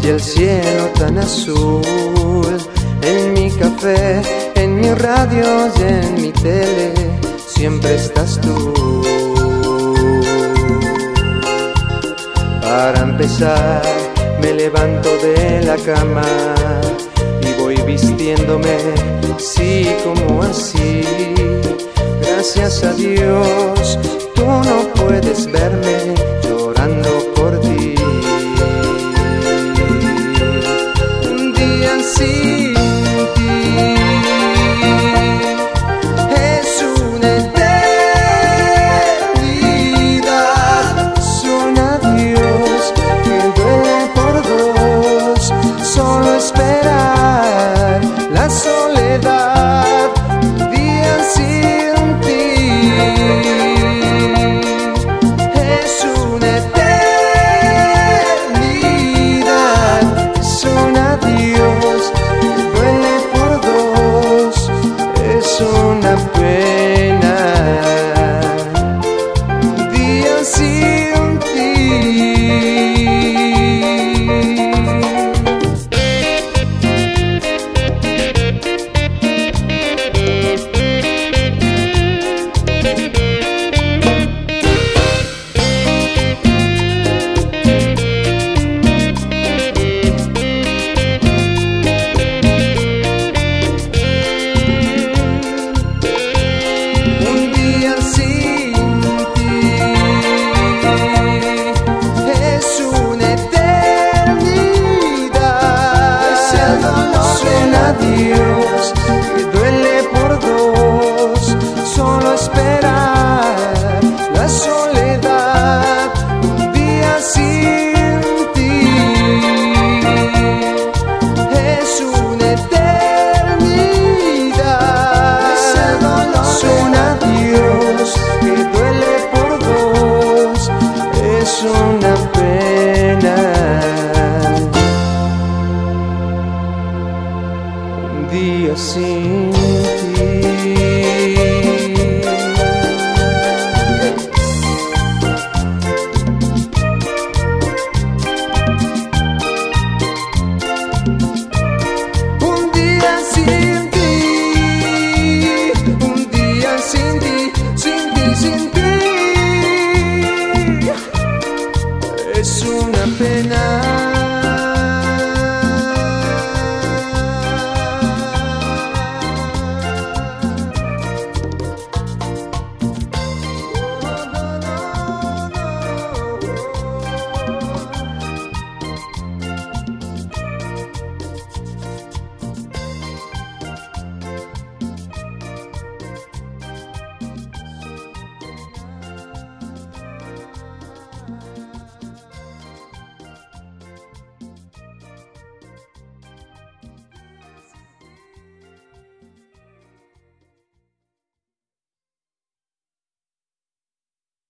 y el cielo tan azul. En mi café, en mi radio y en mi tele, siempre estás tú. Para empezar, me levanto de la cama y voy vistiéndome, sí, como así. Gracias a Dios, tú no puedes verme llorando por ti. Un día sin ti es una eternidad. Es un adiós que duele por dos. Solo esperar la soledad. Un día sin ti es una eternidad. Es un adiós que duele por dos. Es una pena. Un día sin ti. Un día sin ti es una eternidad. Es un adiós que duele por dos. Solo esperar la soledad. Un día sin ti es una eternidad. Es un adiós que duele por dos. Es una pena. Un día sin ti. Un día sin ti, un día sin ti, sin ti, sin ti. Es una pena.